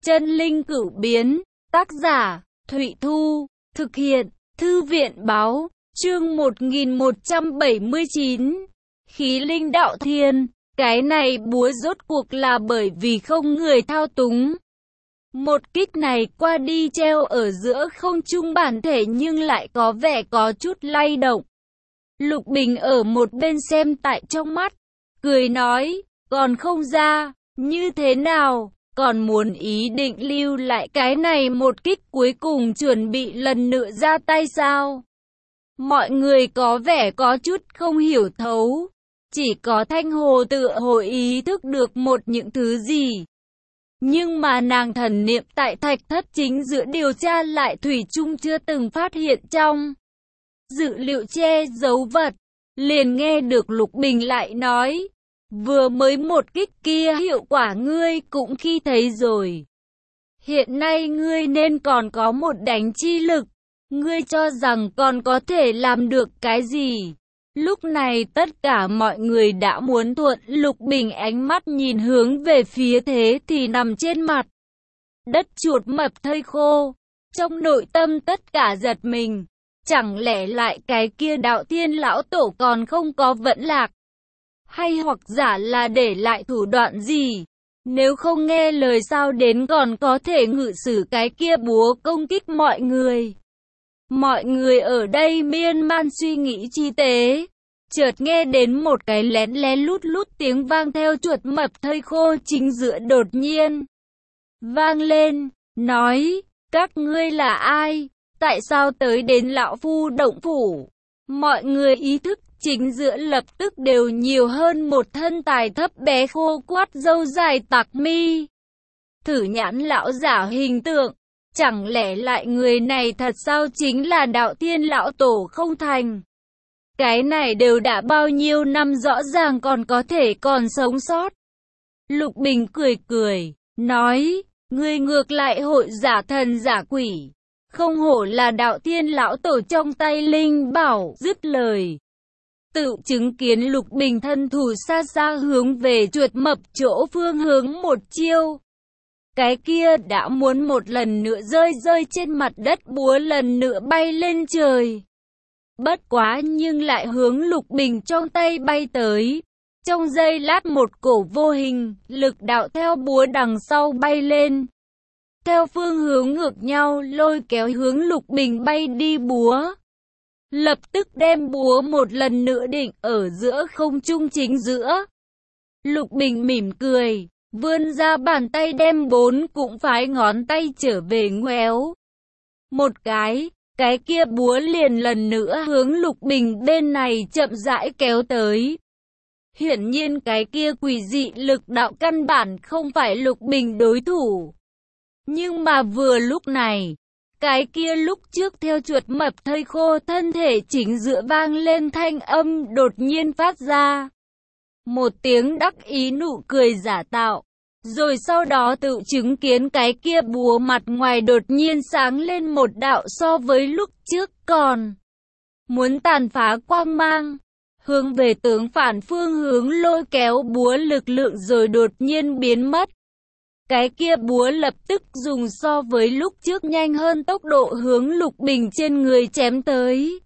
Chân linh cửu biến, tác giả, Thụy Thu, thực hiện, Thư viện báo, chương 1179, khí linh đạo thiên, cái này búa rốt cuộc là bởi vì không người thao túng. Một kích này qua đi treo ở giữa không trung bản thể nhưng lại có vẻ có chút lay động. Lục Bình ở một bên xem tại trong mắt, cười nói, còn không ra, như thế nào, còn muốn ý định lưu lại cái này một kích cuối cùng chuẩn bị lần nữa ra tay sao? Mọi người có vẻ có chút không hiểu thấu, chỉ có Thanh Hồ tựa hồ ý thức được một những thứ gì. Nhưng mà nàng thần niệm tại thạch thất chính giữa điều tra lại thủy chung chưa từng phát hiện trong dữ liệu che giấu vật. Liền nghe được Lục Bình lại nói, vừa mới một kích kia hiệu quả ngươi cũng khi thấy rồi. Hiện nay ngươi nên còn có một đánh chi lực, ngươi cho rằng còn có thể làm được cái gì? Lúc này tất cả mọi người đã muốn thuận. Lục Bình ánh mắt nhìn hướng về phía thế thì nằm trên mặt đất chuột mập thây khô. Trong nội tâm tất cả giật mình, chẳng lẽ lại cái kia đạo thiên lão tổ còn không có vẫn lạc? Hay hoặc giả là để lại thủ đoạn gì? Nếu không nghe lời sao đến còn có thể ngự sử cái kia búa công kích mọi người? Mọi người ở đây miên man suy nghĩ chi tế. Chợt nghe đến một cái lén lén lút lút tiếng vang theo chuột mập thây khô chính giữa đột nhiên vang lên, nói, các ngươi là ai? Tại sao tới đến lão phu động phủ? Mọi người ý thức chính giữa lập tức đều nhiều hơn một thân tài thấp bé khô quắt râu dài tạc mi. Thử nhãn lão giả hình tượng, chẳng lẽ lại người này thật sao chính là đạo thiên lão tổ không thành? Cái này đều đã bao nhiêu năm rõ ràng còn có thể còn sống sót. Lục Bình cười cười, nói, ngươi ngược lại hội giả thần giả quỷ. Không hổ là đạo thiên lão tổ trong tay linh bảo. Dứt lời, tự chứng kiến Lục Bình thân thủ xa xa hướng về chuột mập chỗ phương hướng một chiêu. Cái kia đã muốn một lần nữa rơi trên mặt đất, búa lần nữa bay lên trời. Bất quá nhưng lại hướng Lục Bình trong tay bay tới. Trong giây lát một cổ vô hình, lực đạo theo búa đằng sau bay lên. Theo phương hướng ngược nhau lôi kéo hướng Lục Bình bay đi búa. Lập tức đem búa một lần nữa định ở giữa không trung chính giữa. Lục Bình mỉm cười, vươn ra bàn tay đem bốn cũng phái ngón tay trở về ngoéo một cái kia búa liền lần nữa hướng Lục Bình bên này chậm rãi kéo tới. Hiển nhiên cái kia quỷ dị lực đạo căn bản không phải Lục Bình đối thủ. Nhưng mà vừa lúc này, cái kia lúc trước theo chuột mập thây khô thân thể chính giữa vang lên thanh âm đột nhiên phát ra. Một tiếng đắc ý nụ cười giả tạo. Rồi sau đó tự chứng kiến cái kia búa mặt ngoài đột nhiên sáng lên một đạo so với lúc trước còn muốn tàn phá quang mang. Hướng về tướng phản phương hướng lôi kéo búa lực lượng rồi đột nhiên biến mất. Cái kia búa lập tức dùng so với lúc trước nhanh hơn tốc độ hướng Lục Bình trên người chém tới.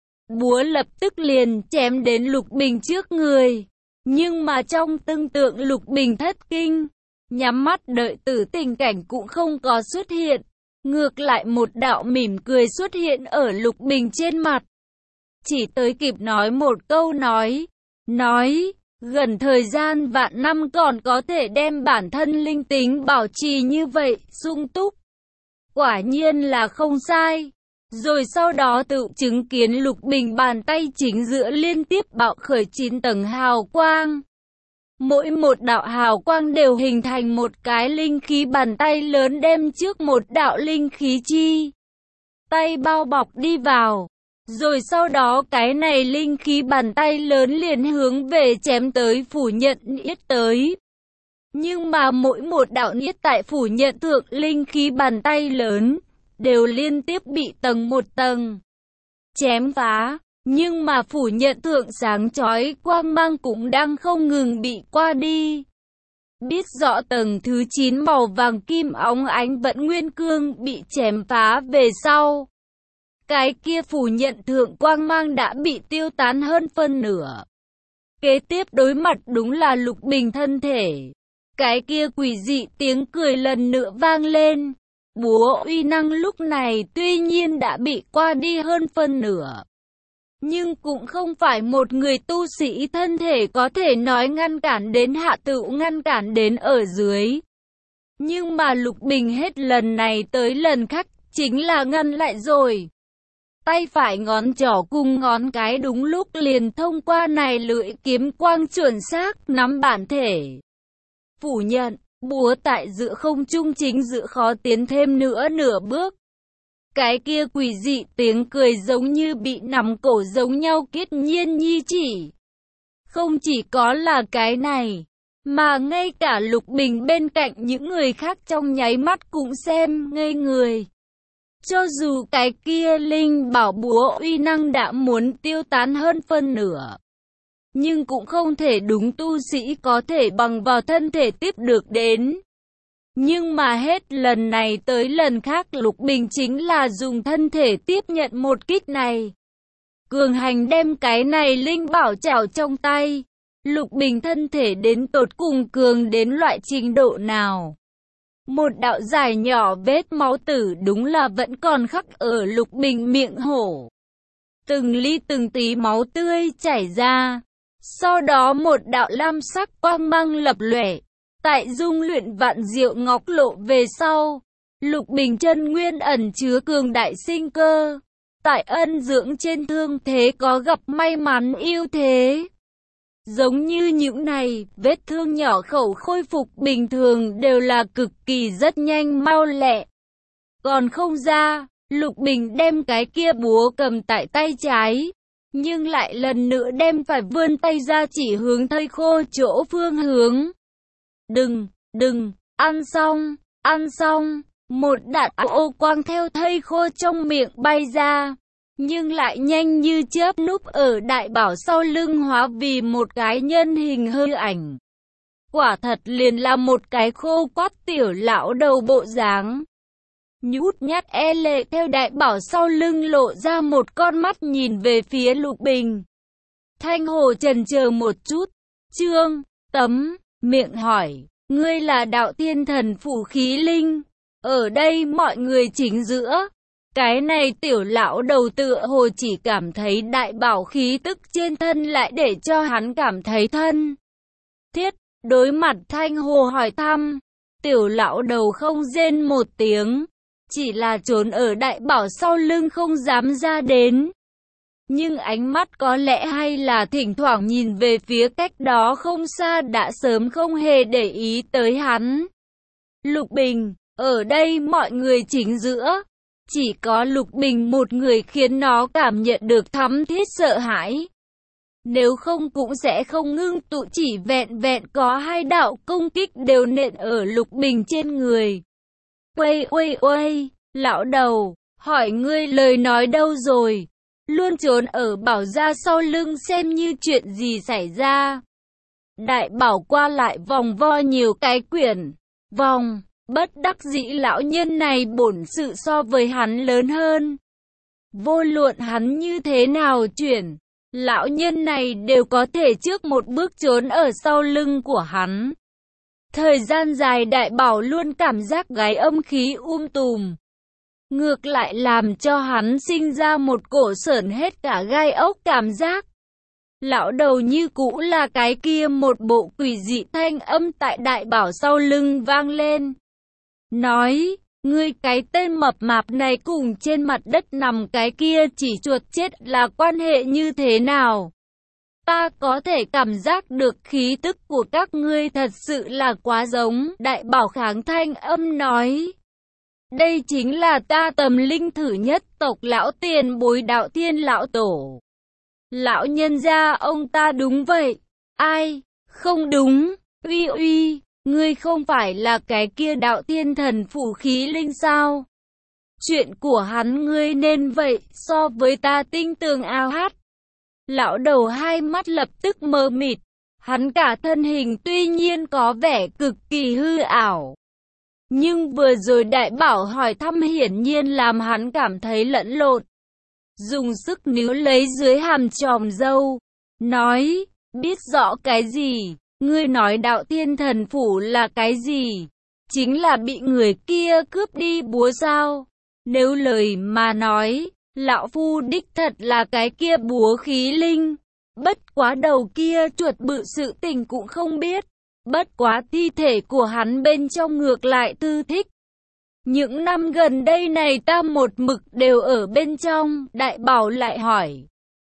Búa lập tức liền chém đến Lục Bình trước người. Nhưng mà trong tương tượng Lục Bình thất kinh, nhắm mắt đợi tử tình cảnh cũng không có xuất hiện. Ngược lại một đạo mỉm cười xuất hiện ở Lục Bình trên mặt. Chỉ tới kịp nói một câu nói, gần thời gian vạn năm còn có thể đem bản thân linh tính bảo trì như vậy, sung túc. Quả nhiên là không sai. Rồi sau đó tự chứng kiến Lục Bình bàn tay chính giữa liên tiếp bạo khởi 9 tầng hào quang. Mỗi một đạo hào quang đều hình thành một cái linh khí bàn tay lớn đem trước một đạo linh khí chi tay bao bọc đi vào. Rồi sau đó cái này linh khí bàn tay lớn liền hướng về chém tới phủ nhận niết tới. Nhưng mà mỗi một đạo niết tại phủ nhận thượng linh khí bàn tay lớn đều liên tiếp bị tầng một tầng chém phá. Nhưng mà phủ nhận thượng sáng chói quang mang cũng đang không ngừng bị qua đi. biết rõ tầng thứ 9 màu vàng kim óng ánh vẫn nguyên cương bị chém phá về sau. Cái kia phủ nhận thượng quang mang đã bị tiêu tán hơn phân nửa. Kế tiếp đối mặt đúng là Lục Bình thân thể. Cái kia quỷ dị tiếng cười lần nữa vang lên. Búa uy năng lúc này tuy nhiên đã bị qua đi hơn phân nửa. Nhưng cũng không phải một người tu sĩ thân thể có thể nói ngăn cản đến hạ tựu ngăn cản đến ở dưới. Nhưng mà Lục Bình hết lần này tới lần khác chính là ngăn lại rồi. Tay phải ngón trỏ cùng ngón cái đúng lúc liền thông qua này lưỡi kiếm quang chuẩn xác nắm bản thể. Phủ nhận, búa tại giữa không trung chính giữa khó tiến thêm nữa nửa bước. Cái kia quỷ dị tiếng cười giống như bị nắm cổ giống nhau kết nhiên nhi chỉ. Không chỉ có là cái này, mà ngay cả Lục Bình bên cạnh những người khác trong nháy mắt cũng xem ngây người. Cho dù cái kia linh bảo búa uy năng đã muốn tiêu tán hơn phân nửa, nhưng cũng không thể đúng tu sĩ có thể bằng vào thân thể tiếp được đến. Nhưng mà hết lần này tới lần khác Lục Bình chính là dùng thân thể tiếp nhận một kích này. Cường hành đem cái này linh bảo chảo trong tay. Lục Bình thân thể đến tột cùng cường đến loại trình độ nào. Một đạo dài nhỏ vết máu tử đúng là vẫn còn khắc ở Lục Bình miệng hổ. Từng ly từng tí máu tươi chảy ra. Sau đó một đạo lam sắc quang mang lập lòe. Tại dung luyện vạn diệu ngọc lộ về sau, Lục Bình chân nguyên ẩn chứa cường đại sinh cơ. Tại ân dưỡng trên thương thế có gặp may mắn ưu thế. Giống như những này, vết thương nhỏ khẩu khôi phục bình thường đều là cực kỳ rất nhanh mau lẹ. Còn không ra, Lục Bình đem cái kia búa cầm tại tay trái, nhưng lại lần nữa đem phải vươn tay ra chỉ hướng thây khô chỗ phương hướng. Đừng, ăn xong, một đạn ô quang theo thây khô trong miệng bay ra, nhưng lại nhanh như chớp núp ở đại bảo sau lưng hóa vì một cái nhân hình hư ảnh. Quả thật liền là một cái khô quắt tiểu lão đầu bộ dáng. Nhút nhát e lệ theo đại bảo sau lưng lộ ra một con mắt nhìn về phía Lục Bình. Thanh Hồ chần chờ một chút, miệng hỏi. Ngươi là đạo thiên thần phủ khí linh, ở đây mọi người chính giữa. Cái này tiểu lão đầu tựa hồ chỉ cảm thấy đại bảo khí tức trên thân lại để cho hắn cảm thấy thân thiết. Đối mặt Thanh Hồ hỏi thăm, tiểu lão đầu không rên một tiếng, chỉ là trốn ở đại bảo sau lưng không dám ra đến. Nhưng ánh mắt có lẽ hay là thỉnh thoảng nhìn về phía cách đó không xa đã sớm không hề để ý tới hắn. Lục Bình, ở đây mọi người chính giữa, chỉ có Lục Bình một người khiến nó cảm nhận được thắm thiết sợ hãi. Nếu không cũng sẽ không ngưng tụ, chỉ vẹn vẹn có hai đạo công kích đều nện ở Lục Bình trên người. Uây, lão đầu, hỏi ngươi lời nói đâu rồi? Luôn trốn ở bảo gia sau lưng xem như chuyện gì xảy ra. Đại bảo qua lại vòng vo nhiều cái quyển vòng, bất đắc dĩ lão nhân này bổn sự so với hắn lớn hơn. Vô luận hắn như thế nào chuyển, lão nhân này đều có thể trước một bước trốn ở sau lưng của hắn. Thời gian dài đại bảo luôn cảm giác gáy âm khí tùm. Ngược lại làm cho hắn sinh ra một cổ sởn hết cả gai ốc cảm giác. Lão đầu như cũ là cái kia, một bộ quỷ dị thanh âm tại đại bảo sau lưng vang lên. Nói, ngươi cái tên mập mạp này cùng trên mặt đất nằm cái kia chỉ chuột chết là quan hệ như thế nào? Ta có thể cảm giác được khí tức của các ngươi thật sự là quá giống. Đại bảo kháng thanh âm nói. Đây chính là ta tầm linh thử nhất tộc lão tiền bối đạo thiên lão tổ. Lão nhân gia ông ta đúng vậy. Ai? Không đúng. Uy, ngươi không phải là cái kia đạo thiên thần phủ khí linh sao? Chuyện của hắn ngươi nên vậy so với ta tinh tường ao hát. Lão đầu hai mắt lập tức mờ mịt. Hắn cả thân hình tuy nhiên có vẻ cực kỳ hư ảo. Nhưng vừa rồi đại bảo hỏi thăm hiển nhiên làm hắn cảm thấy lẫn lộn. Dùng sức níu lấy dưới hàm tròm râu. Nói, biết rõ cái gì? Ngươi nói đạo thiên thần phủ là cái gì? Chính là bị người kia cướp đi búa sao? Nếu lời mà nói, lão phu đích thật là cái kia búa khí linh. Bất quá đầu kia chuột bự sự tình cũng không biết. Bất quá thi thể của hắn bên trong ngược lại thư thích. Những năm gần đây này ta một mực đều ở bên trong, đại bảo lại hỏi.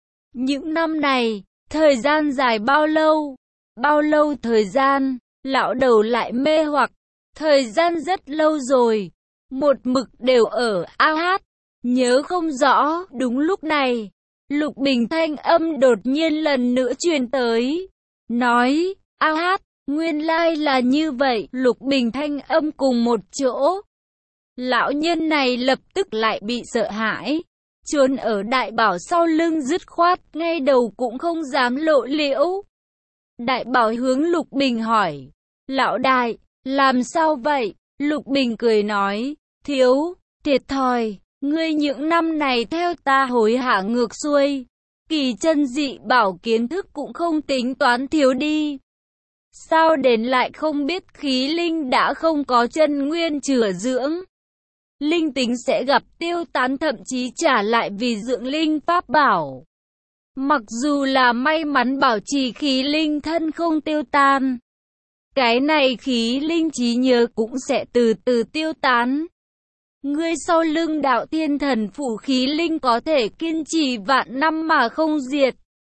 Những năm này, thời gian dài bao lâu? Bao lâu thời gian? Lão đầu lại mê hoặc. Thời gian rất lâu rồi. Một mực đều ở AH. Nhớ không rõ, đúng lúc này. Lục Bình thanh âm đột nhiên lần nữa truyền tới. Nói, AH, nguyên lai là như vậy. Lục Bình thanh âm cùng một chỗ. Lão nhân này lập tức lại bị sợ hãi. Trốn ở đại bảo sau lưng dứt khoát, ngay đầu cũng không dám lộ liễu. Đại bảo hướng Lục Bình hỏi. Lão đại, làm sao vậy? Lục Bình cười nói. Thiếu, thiệt thòi, ngươi những năm này theo ta hối hả ngược xuôi. Kỳ chân dị bảo kiến thức cũng không tính toán thiếu đi. Sao đến lại không biết khí linh đã không có chân nguyên chữa dưỡng? Linh tính sẽ gặp tiêu tán thậm chí trả lại vì dưỡng linh pháp bảo. Mặc dù là may mắn bảo trì khí linh thân không tiêu tan, cái này khí linh trí nhớ cũng sẽ từ từ tiêu tán. Ngươi sau lưng đạo thiên thần phủ khí linh có thể kiên trì vạn năm mà không diệt.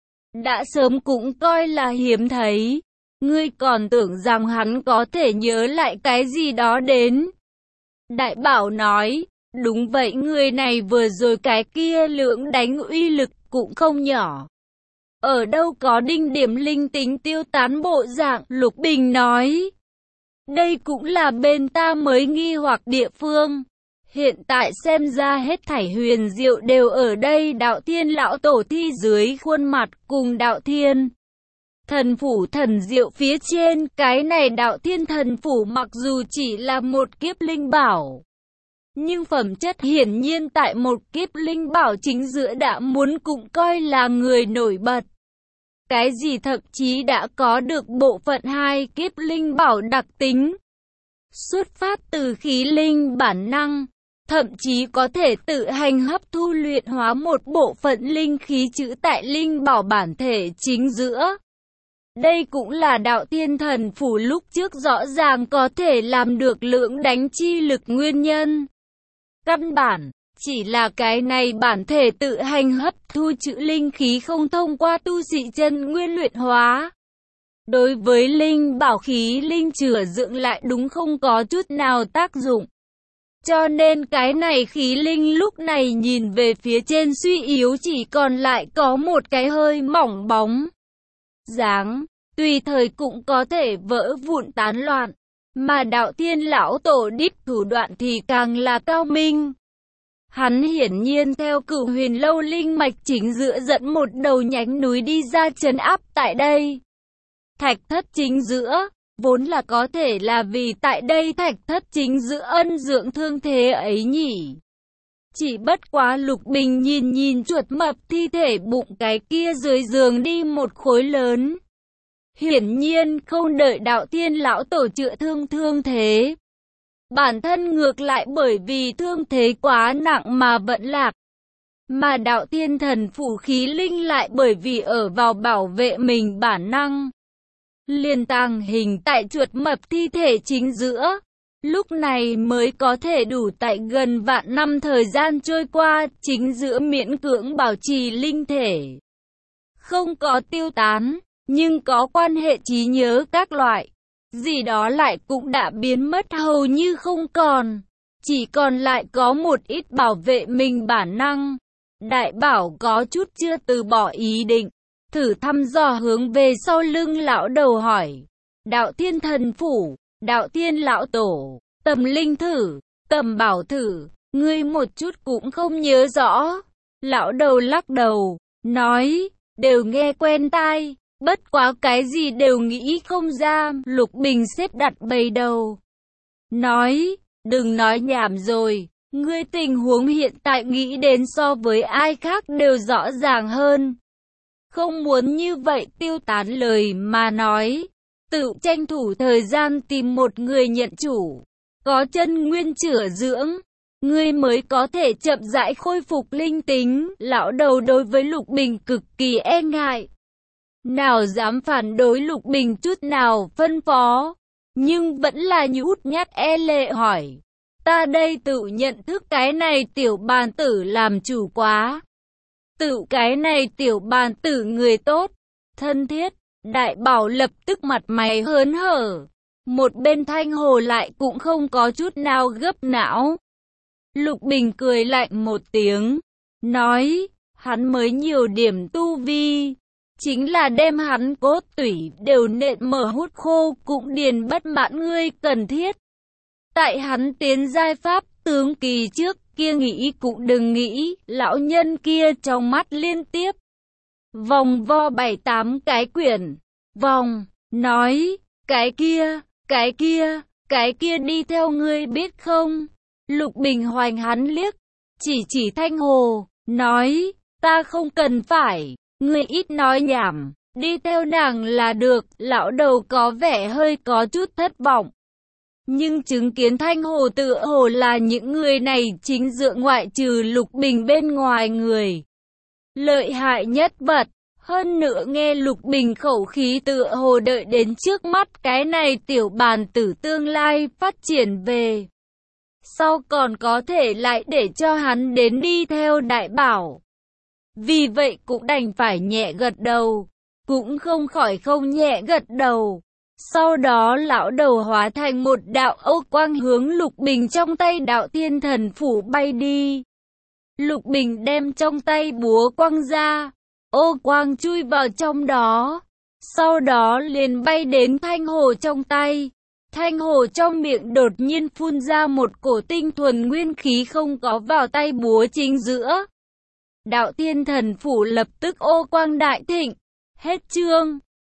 Đã sớm cũng coi là hiếm thấy. Ngươi còn tưởng rằng hắn có thể nhớ lại cái gì đó đến. Đại bảo nói, đúng vậy, người này vừa rồi cái kia lưỡng đánh uy lực cũng không nhỏ. Ở đâu có đinh điểm linh tính tiêu tán bộ dạng, Lục Bình nói. Đây cũng là bên ta mới nghi hoặc địa phương. Hiện tại xem ra hết thảy huyền diệu đều ở đây, đạo thiên lão tổ thi dưới khuôn mặt cùng đạo thiên thần phủ thần diệu phía trên. Cái này đạo thiên thần phủ mặc dù chỉ là một kiếp linh bảo, nhưng phẩm chất hiển nhiên tại một kiếp linh bảo chính giữa đã muốn cũng coi là người nổi bật. Cái gì thậm chí đã có được bộ phận hai kiếp linh bảo đặc tính. Xuất phát từ khí linh bản năng, thậm chí có thể tự hành hấp thu luyện hóa một bộ phận linh khí trữ tại linh bảo bản thể chính giữa. Đây cũng là đạo thiên thần phủ lúc trước rõ ràng có thể làm được lưỡng đánh chi lực nguyên nhân. Căn bản, chỉ là cái này bản thể tự hành hấp thu trữ linh khí không thông qua tu sĩ chân nguyên luyện hóa. Đối với linh bảo khí linh chữa dưỡng lại đúng không có chút nào tác dụng. Cho nên cái này khí linh lúc này nhìn về phía trên suy yếu, chỉ còn lại có một cái hơi mỏng bóng dáng, tùy thời cũng có thể vỡ vụn tán loạn. Mà đạo thiên lão tổ đích thủ đoạn thì càng là cao minh. Hắn hiển nhiên theo Cửu Huyền Lâu linh mạch chính giữa dẫn một đầu nhánh núi đi ra trấn áp tại đây. Thạch thất chính giữa, vốn là có thể là vì tại đây thạch thất chính giữa ân dưỡng thương thế ấy nhỉ. Chỉ bất quá Lục Bình nhìn chuột mập thi thể bụng cái kia dưới giường đi một khối lớn. Hiển nhiên không đợi đạo thiên lão tổ chữa thương thế. Bản thân ngược lại bởi vì thương thế quá nặng mà vẫn lạc. Mà đạo thiên thần phủ khí linh lại bởi vì ở vào bảo vệ mình bản năng. Liền tàng hình tại chuột mập thi thể chính giữa. Lúc này mới có thể đủ tại gần vạn năm thời gian trôi qua, chính giữa miễn cưỡng bảo trì linh thể. Không có tiêu tán, nhưng có quan hệ trí nhớ các loại. Gì đó lại cũng đã biến mất hầu như không còn. Chỉ còn lại có một ít bảo vệ mình bản năng. Đại bảo có chút chưa từ bỏ ý định. Thử thăm dò hướng về sau lưng lão đầu hỏi. Đạo thiên thần phủ, đạo thiên lão tổ, tầm linh thử, tầm bảo thử, ngươi một chút cũng không nhớ rõ. Lão đầu lắc đầu, nói, đều nghe quen tai. Bất quá cái gì đều nghĩ không ra, Lục Bình xếp đặt bầy đầu. Nói, đừng nói nhảm rồi, ngươi tình huống hiện tại nghĩ đến so với ai khác đều rõ ràng hơn. Không muốn như vậy tiêu tán lời mà nói, tự tranh thủ thời gian tìm một người nhận chủ, có chân nguyên chữa dưỡng, ngươi mới có thể chậm rãi khôi phục linh tính. Lão đầu đối với Lục Bình cực kỳ e ngại, nào dám phản đối Lục Bình chút nào phân phó, nhưng vẫn là nhút nhát e lệ hỏi, ta đây tự nhận thức cái này tiểu bàn tử làm chủ quá. Tự cái này tiểu bàn tử người tốt, thân thiết. Đại Bảo lập tức mặt mày hớn hở, một bên Thanh Hồ lại cũng không có chút nào gấp não. Lục Bình cười lạnh một tiếng, nói, hắn mới nhiều điểm tu vi, chính là đem hắn cốt tủy đều nện mở hút khô cũng điền bất mãn ngươi cần thiết. Tại hắn tiến giai pháp tướng kỳ trước kia nghĩ cũng đừng nghĩ, lão nhân kia trong mắt liên tiếp vòng vo 7-8 cái quyển, vòng, nói, cái kia đi theo ngươi biết không? Lục Bình hoành hắn liếc, chỉ Thanh Hồ, nói, ta không cần phải, ngươi ít nói nhảm, đi theo nàng là được. Lão đầu có vẻ hơi có chút thất vọng. Nhưng chứng kiến Thanh Hồ tựa hồ là những người này chính dựa ngoại trừ Lục Bình bên ngoài người lợi hại nhất vật. Hơn nữa nghe Lục Bình khẩu khí tựa hồ đợi đến trước mắt cái này tiểu bàn tử tương lai phát triển về sau còn có thể lại để cho hắn đến đi theo Đại Bảo. Vì vậy cũng đành phải nhẹ gật đầu, cũng không khỏi không nhẹ gật đầu. Sau đó lão đầu hóa thành một đạo ô quang hướng Lục Bình trong tay Đạo Thiên Thần Phủ bay đi. Lục Bình đem trong tay búa quăng ra, ô quang chui vào trong đó, sau đó liền bay đến Thanh Hồ trong tay. Thanh Hồ trong miệng đột nhiên phun ra một cổ tinh thuần nguyên khí không có vào tay búa chính giữa. Đạo Thiên Thần Phủ lập tức ô quang đại thịnh. Hết chương.